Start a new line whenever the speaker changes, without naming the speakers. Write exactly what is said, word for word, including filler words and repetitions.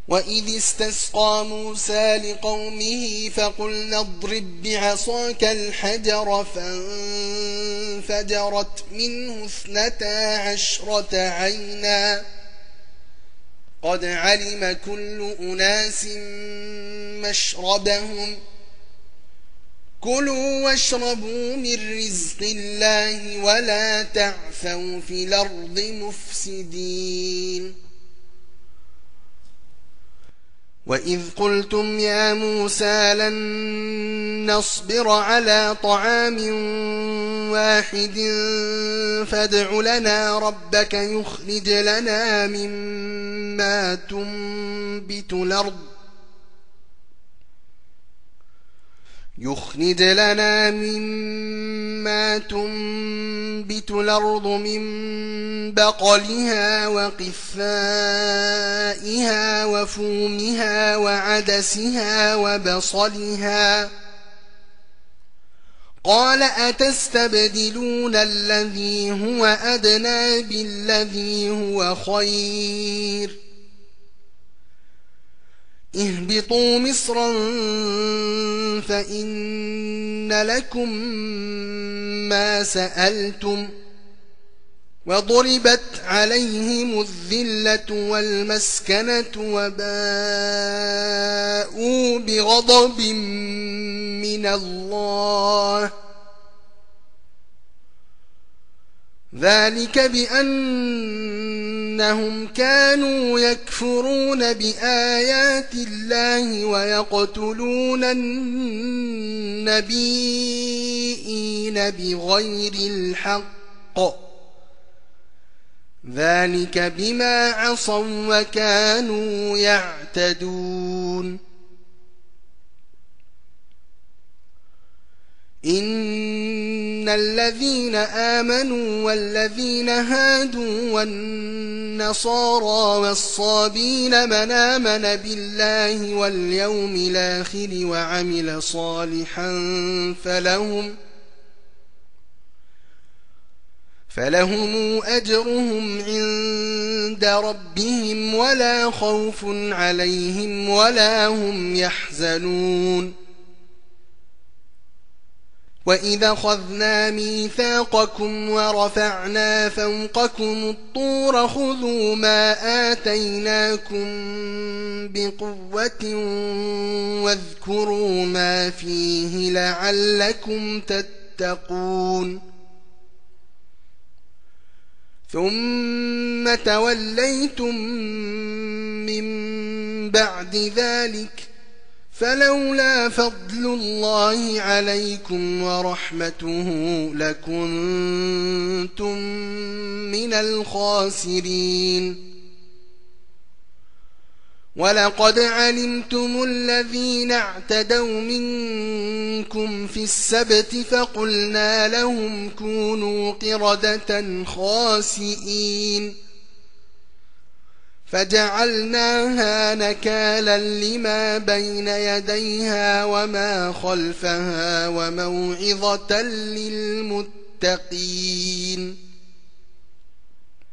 وإذ استسقى موسى لقومه فقلنا اضرب بعصاك الحجر فانفجرت منه اثنتا عشرة عينا قد علم كل أناس مشربهم كلوا واشربوا من رزق الله ولا تعثوا في الأرض مفسدين وإذ قلتم يا موسى لن نصبر على طعام واحد فادع لنا ربك يخرج لنا مما تنبت الأرض يخرج لنا مما تنبت الأرض من بقلها وقثائها وفومها وعدسها وبصلها قال أتستبدلون الذي هو أدنى بالذي هو خير اهبطوا مصرا فإن لكم ما سألتم وضربت عليهم الذلة والمسكنة وباءوا بغضب من الله ذلك بأنهم كانوا يكفرون بآيات الله ويقتلون النبيين بغير الحق ذلك بما عصوا وكانوا يعتدون إن الذين آمنوا والذين هادوا والنصارى والصابين من آمن بالله واليوم الآخر وعمل صالحا فلهم فلهم أجرهم عند ربهم ولا خوف عليهم ولا هم يحزنون وإذا أخذنا ميثاقكم ورفعنا فوقكم الطور خذوا ما آتيناكم بقوة واذكروا ما فيه لعلكم تتقون ثم توليتم من بعد ذلك فلولا فضل الله عليكم ورحمته لكنتم من الخاسرين ولقد علمتم الذين اعتدوا منكم في السبت فقلنا لهم كونوا قردة خاسئين فجعلناها نكالا لما بين يديها وما خلفها وموعظة للمتقين